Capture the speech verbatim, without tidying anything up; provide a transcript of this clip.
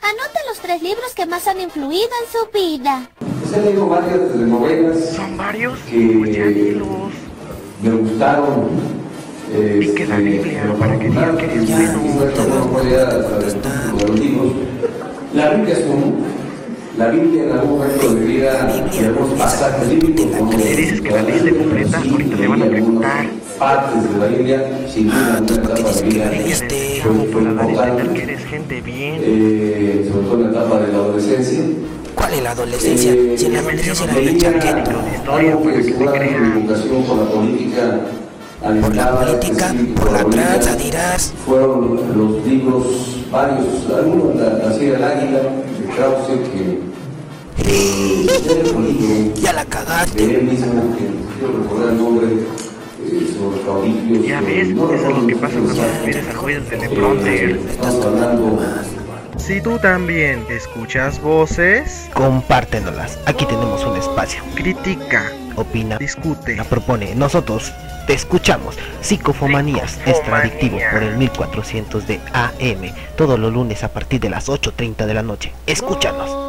Anote los tres libros que más han influido en su vida. Pues he leído varias novelas. ¿Son varios? Que Pues ya dilos. me gustaron. Y que la Biblia, para que digan que eres bueno. La Biblia es común. La Biblia en algún momento de vida, en algunos pasajes bíblicos, como le dices que la leíste completa, ahorita te van a preguntar. Partes de la Biblia, sin duda, en una etapa de vida Como para dar a entender que eres gente bien. Eh, sobre todo en la etapa de la adolescencia. ¿Cuál es la adolescencia? Eh, si en la adolescencia era veía el chaquete. de historia, algo para que que te seguramente crean. mi vocación por la política Por la alentaba, política, sí, por la política, tranza, dirás. fueron los libros varios, algunos, la, la serie del Águila, de Krause, que eh, era político, Ya la de cagaste. él mismo, que quiero recordar el nombre, eh, sobre caudillos. Ya ves, no eso es lo recuerdo que pasa quién cuando es, eres a juez de eh, teleprompter. Estamos hablando. Si tú también escuchas voces, Compártenolas. Aquí tenemos un espacio. critica, Opina, discute. la propone. Nosotros te escuchamos. Psicofomanías, Psicofomanías. extradictivo por el mil cuatrocientos de A M. Todos los lunes a partir de las ocho treinta de la noche. Escúchanos.